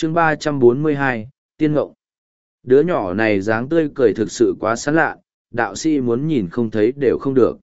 chương 342, Tiên Ngộng. Đứa nhỏ này dáng tươi cười thực sự quá sán lạ, đạo sĩ muốn nhìn không thấy đều không được.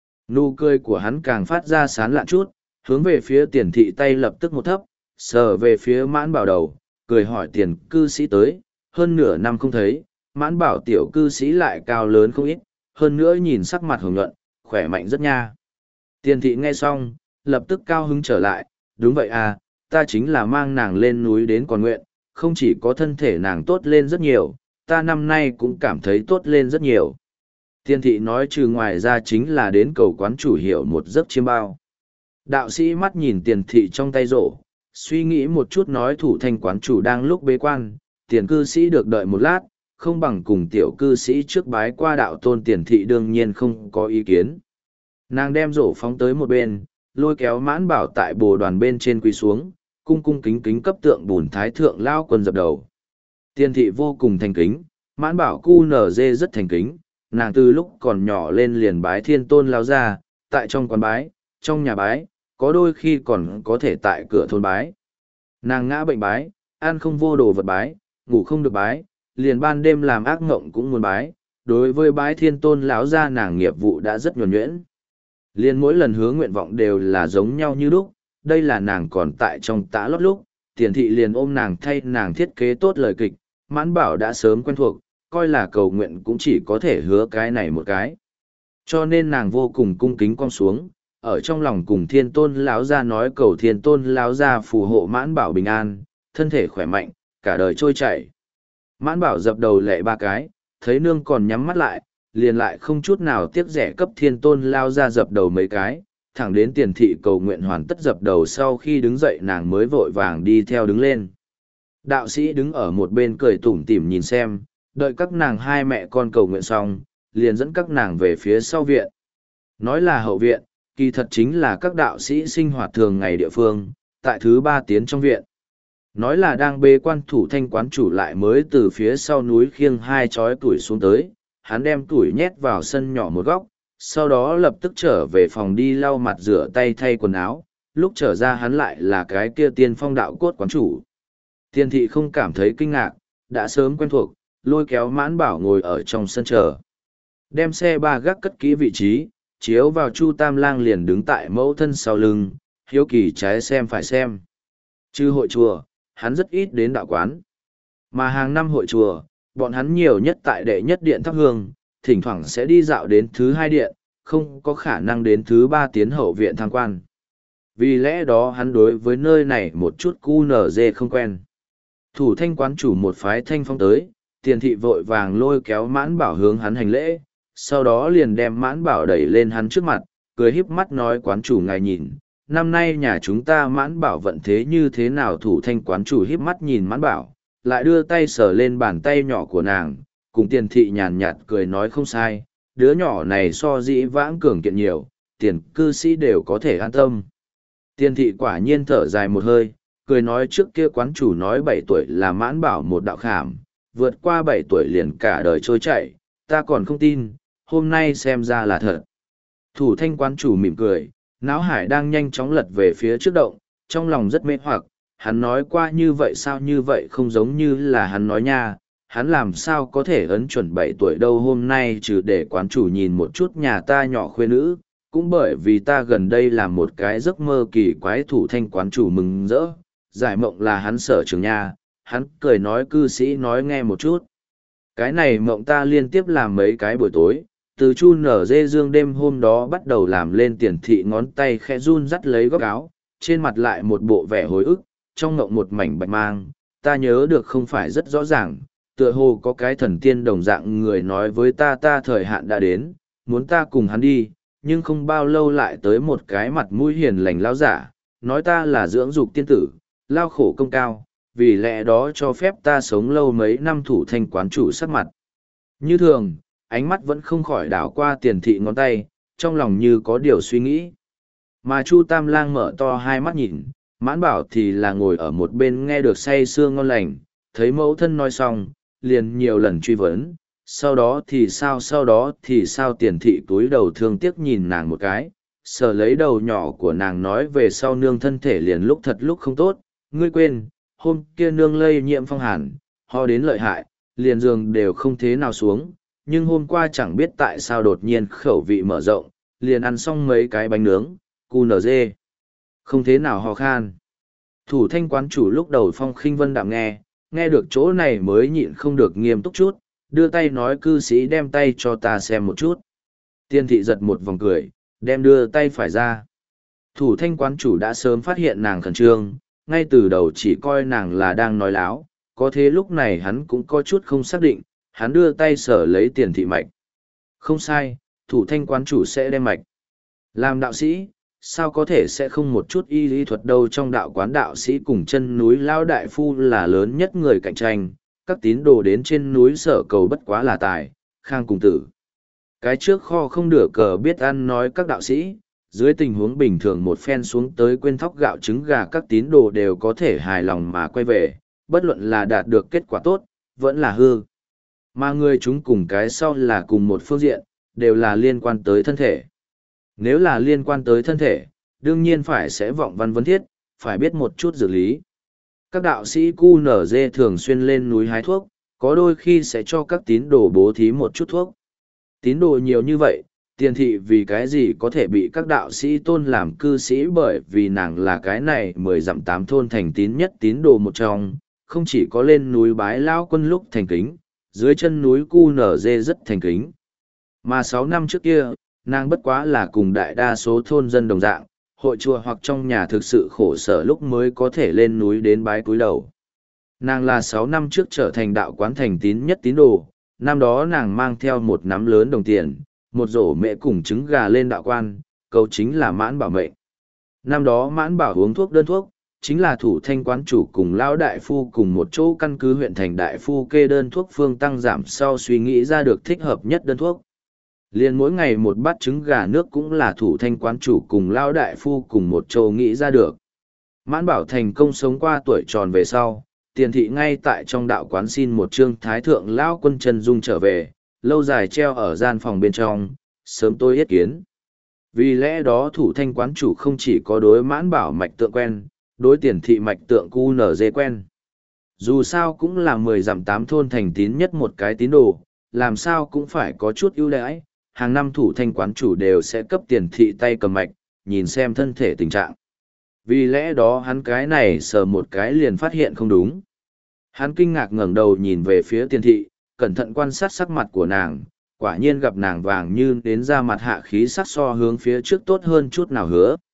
Nụ cười của hắn càng phát ra sán lạ chút, hướng về phía tiền thị tay lập tức một thấp, sờ về phía Mãn Bảo đầu, cười hỏi tiền cư sĩ tới, hơn nửa năm không thấy, Mãn Bảo tiểu cư sĩ lại cao lớn không ít, hơn nữa nhìn sắc mặt hồng nhuận, khỏe mạnh rất nha. Tiền thị nghe xong, lập tức cao hứng trở lại, đúng vậy à, ta chính là mang nàng lên núi đến còn nguyện, không chỉ có thân thể nàng tốt lên rất nhiều, ta năm nay cũng cảm thấy tốt lên rất nhiều. Tiền thị nói trừ ngoài ra chính là đến cầu quán chủ hiệu một giấc chiêm bao. Đạo sĩ mắt nhìn tiền thị trong tay rổ, suy nghĩ một chút nói thủ thanh quán chủ đang lúc bế quan, tiền cư sĩ được đợi một lát, không bằng cùng tiểu cư sĩ trước bái qua đạo tôn. Tiền thị đương nhiên không có ý kiến. Nàng đem rổ phóng tới một bên, lôi kéo Mãn Bảo tại bồ đoàn bên trên quỳ xuống, cung cung kính kính cấp tượng bùn thái thượng lao quân dập đầu. Tiền thị vô cùng thành kính, Mãn Bảo cu nở dê rất thành kính, nàng từ lúc còn nhỏ lên liền bái thiên tôn lao ra, tại trong quán bái, trong nhà bái, có đôi khi còn có thể tại cửa thôn bái. Nàng ngã bệnh bái, ăn không vô đồ vật bái, ngủ không được bái, liền ban đêm làm ác ngộng cũng muốn bái. Đối với bái thiên tôn lão gia nàng nghiệp vụ đã rất nhuần nhuyễn. Liền mỗi lần hứa nguyện vọng đều là giống nhau như lúc, đây là nàng còn tại trong tã lót lúc, tiền thị liền ôm nàng thay nàng thiết kế tốt lời kịch, Mãn Bảo đã sớm quen thuộc, coi là cầu nguyện cũng chỉ có thể hứa cái này một cái. Cho nên nàng vô cùng cung kính cong xuống, ở trong lòng cùng thiên tôn lão gia nói cầu thiên tôn lão gia phù hộ Mãn Bảo bình an, thân thể khỏe mạnh, cả đời trôi chảy. Mãn Bảo dập đầu lệ ba cái, thấy nương còn nhắm mắt lại, liền lại không chút nào tiếc rẻ cấp thiên tôn lao ra dập đầu mấy cái, thẳng đến tiền thị cầu nguyện hoàn tất dập đầu. Sau khi đứng dậy nàng mới vội vàng đi theo đứng lên. Đạo sĩ đứng ở một bên cười tủm tỉm nhìn xem, đợi các nàng hai mẹ con cầu nguyện xong, liền dẫn các nàng về phía sau viện. Nói là hậu viện, kỳ thật chính là các đạo sĩ sinh hoạt thường ngày địa phương, tại thứ ba tiến trong viện. Nói là đang bế quan thủ thanh quán chủ lại mới từ phía sau núi khiêng hai chói tuổi xuống tới, hắn đem tuổi nhét vào sân nhỏ một góc, sau đó lập tức trở về phòng đi lau mặt rửa tay thay quần áo, lúc trở ra hắn lại là cái kia tiên phong đạo cốt quán chủ. Tiền thị không cảm thấy kinh ngạc, đã sớm quen thuộc, lôi kéo Mãn Bảo ngồi ở trong sân chờ. Đem xe ba gác cất kỹ vị trí, chiếu vào Chu Tam Lang liền đứng tại mẫu thân sau lưng, hiếu kỳ trái xem phải xem. Chứ hội chùa, hắn rất ít đến đạo quán. Mà hàng năm hội chùa, bọn hắn nhiều nhất tại đệ nhất điện thắp hương, thỉnh thoảng sẽ đi dạo đến thứ hai điện, không có khả năng đến thứ ba tiến hậu viện tham quan. Vì lẽ đó hắn đối với nơi này một chút cu nở dê không quen. Thủ thanh quán chủ một phái thanh phong tới, tiền thị vội vàng lôi kéo Mãn Bảo hướng hắn hành lễ, sau đó liền đem Mãn Bảo đẩy lên hắn trước mặt, cười híp mắt nói quán chủ ngài nhìn, năm nay nhà chúng ta Mãn Bảo vận thế như thế nào. Thủ thanh quán chủ híp mắt nhìn Mãn Bảo, lại đưa tay sờ lên bàn tay nhỏ của nàng, cùng tiền thị nhàn nhạt cười nói không sai, đứa nhỏ này so dĩ vãng cường kiện nhiều, tiền cư sĩ đều có thể an tâm. Tiền thị quả nhiên thở dài một hơi, cười nói trước kia quán chủ nói 7 tuổi là Mãn Bảo một đạo khảm, vượt qua 7 tuổi liền cả đời trôi chảy, ta còn không tin, hôm nay xem ra là thật. Thủ thanh quán chủ mỉm cười, náo hải đang nhanh chóng lật về phía trước động, trong lòng rất mê hoặc, hắn nói qua như vậy sao như vậy không giống như là hắn nói nha, hắn làm sao có thể ấn chuẩn 7 tuổi đâu. Hôm nay trừ để quán chủ nhìn một chút nhà ta nhỏ khuê nữ, cũng bởi vì ta gần đây làm một cái giấc mơ kỳ quái. Thủ thanh quán chủ mừng rỡ, giải mộng là hắn sở trường nha, hắn cười nói cư sĩ nói nghe một chút. Cái này mộng ta liên tiếp làm mấy cái buổi tối, từ chu nở dê dương đêm hôm đó bắt đầu làm lên. Tiền thị ngón tay khẽ run dắt lấy góc áo, trên mặt lại một bộ vẻ hối ức, trong ngộng một mảnh bạch mang, ta nhớ được không phải rất rõ ràng, tựa hồ có cái thần tiên đồng dạng người nói với ta thời hạn đã đến, muốn ta cùng hắn đi, nhưng không bao lâu lại tới một cái mặt mũi hiền lành lão giả, nói ta là dưỡng dục tiên tử, lao khổ công cao, vì lẽ đó cho phép ta sống lâu mấy năm. Thủ thanh quán chủ sắc mặt như thường, ánh mắt vẫn không khỏi đảo qua tiền thị ngón tay, trong lòng như có điều suy nghĩ. Mà Chu Tam Lang mở to hai mắt nhìn, Mãn Bảo thì là ngồi ở một bên nghe được say sưa ngon lành, thấy mẫu thân nói xong, liền nhiều lần truy vấn, sau đó thì sao. Tiền thị túi đầu thương tiếc nhìn nàng một cái, sờ lấy đầu nhỏ của nàng nói về sau nương thân thể liền lúc thật lúc không tốt, ngươi quên, hôm kia nương lây nhiễm phong hàn, ho đến lợi hại, liền giường đều không thế nào xuống, nhưng hôm qua chẳng biết tại sao đột nhiên khẩu vị mở rộng, liền ăn xong mấy cái bánh nướng, cu nở dê. Không thế nào ho khan. Thủ thanh quán chủ lúc đầu Phong Khinh Vân đạm nghe được chỗ này mới nhịn không được nghiêm túc chút, đưa tay nói cư sĩ đem tay cho ta xem một chút. Tiên thị giật một vòng cười, đem đưa tay phải ra. Thủ thanh quán chủ đã sớm phát hiện nàng khẩn trương, ngay từ đầu chỉ coi nàng là đang nói láo, có thế lúc này hắn cũng có chút không xác định, hắn đưa tay sở lấy tiền thị mạch. Không sai, thủ thanh quán chủ sẽ đem mạch. Làm đạo sĩ, sao có thể sẽ không một chút y lý thuật đâu, trong đạo quán đạo sĩ cùng chân núi Lao Đại Phu là lớn nhất người cạnh tranh, các tín đồ đến trên núi sở cầu bất quá là tài, khang cùng tử. Cái trước kho không được cờ biết ăn nói các đạo sĩ, dưới tình huống bình thường một phen xuống tới quên thóc gạo trứng gà các tín đồ đều có thể hài lòng mà quay về, bất luận là đạt được kết quả tốt, vẫn là hư. Mà người chúng cùng cái sau là cùng một phương diện, đều là liên quan tới thân thể. Nếu là liên quan tới thân thể, đương nhiên phải sẽ vọng văn vấn thiết, phải biết một chút dược lý. Các đạo sĩ QNZ thường xuyên lên núi hái thuốc, có đôi khi sẽ cho các tín đồ bố thí một chút thuốc. Tín đồ nhiều như vậy, tiền thị vì cái gì có thể bị các đạo sĩ tôn làm cư sĩ, bởi vì nàng là cái này 10 dặm 8 thôn thành tín nhất tín đồ một trong, không chỉ có lên núi bái lão quân lúc thành kính, dưới chân núi QNZ rất thành kính. Mà 6 năm trước kia, nàng bất quá là cùng đại đa số thôn dân đồng dạng, hội chùa hoặc trong nhà thực sự khổ sở lúc mới có thể lên núi đến bái cúi đầu. Nàng là 6 năm trước trở thành đạo quán thành tín nhất tín đồ, năm đó nàng mang theo một nắm lớn đồng tiền, một rổ mẹ cùng trứng gà lên đạo quan, cầu chính là Mãn Bảo mệnh. Năm đó Mãn Bảo uống thuốc đơn thuốc, chính là thủ thanh quán chủ cùng lão đại phu cùng một chỗ căn cứ huyện thành đại phu kê đơn thuốc phương tăng giảm sau suy nghĩ ra được thích hợp nhất đơn thuốc. Liền mỗi ngày một bát trứng gà nước cũng là thủ thanh quán chủ cùng lão đại phu cùng một chỗ nghĩ ra được. Mãn Bảo thành công sống qua tuổi tròn về sau, tiền thị ngay tại trong đạo quán xin một trương thái thượng lão quân chân dung trở về, lâu dài treo ở gian phòng bên trong, sớm tôi yết kiến. Vì lẽ đó thủ thanh quán chủ không chỉ có đối Mãn Bảo mạch tượng quen, đối tiền thị mạch tượng QNZ quen. Dù sao cũng là 10 dặm 8 thôn thành tín nhất một cái tín đồ, làm sao cũng phải có chút ưu đãi, hàng năm thủ thanh quán chủ đều sẽ cấp tiền thị tay cầm mạch, nhìn xem thân thể tình trạng. Vì lẽ đó hắn cái này sờ một cái liền phát hiện không đúng. Hắn kinh ngạc ngẩng đầu nhìn về phía tiền thị, cẩn thận quan sát sắc mặt của nàng, quả nhiên gặp nàng vàng như đến ra mặt hạ khí sắc so hướng phía trước tốt hơn chút nào hứa.